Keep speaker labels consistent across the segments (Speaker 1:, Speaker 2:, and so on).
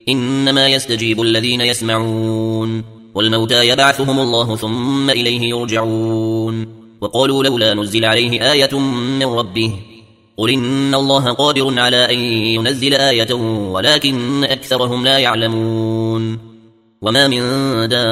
Speaker 1: إنما يستجيب الذين يسمعون والموتى يبعثهم الله ثم إليه يرجعون وقالوا لولا نزل عليه آية من ربه قل إن الله قادر على أن ينزل آية ولكن أكثرهم لا يعلمون وما من دابة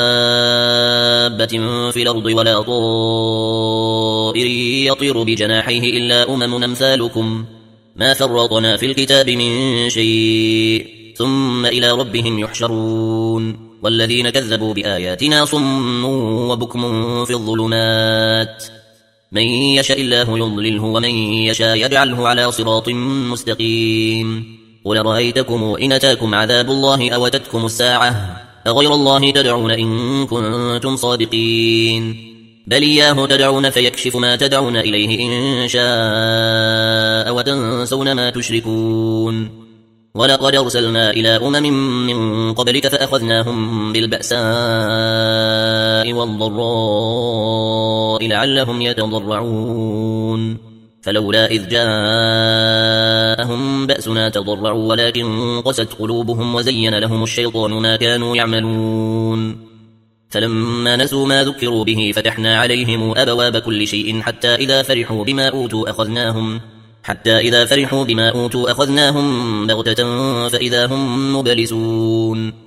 Speaker 1: في الأرض ولا طائر يطير بجناحيه إلا أمثالكم ما فرطنا في الكتاب من شيء ثم إلى ربهم يحشرون والذين كذبوا بآياتنا صم وبكم في الظلمات من يشاء الله يضلله ومن يشاء يجعله على صراط مستقيم قل رأيتكم إن أتاكم عذاب الله أو أتتكم الساعة أغير الله تدعون إن كنتم صادقين بل إياه تدعون فيكشف ما تدعون إليه إن شاء وتنسون ما تشركون ولقد أرسلنا إلى من قبلك فأخذناهم بالبأساء والضراء لعلهم يتضرعون فلولا إذ جاءهم بأسنا تضرعوا ولكن قست قلوبهم وزين لهم الشيطان ما كانوا يعملون فلما نسوا ما ذكروا به فتحنا عليهم أبواب كل شيء حتى إذا فرحوا بما أوتوا أخذناهم بغتة فإذا هم مبلسون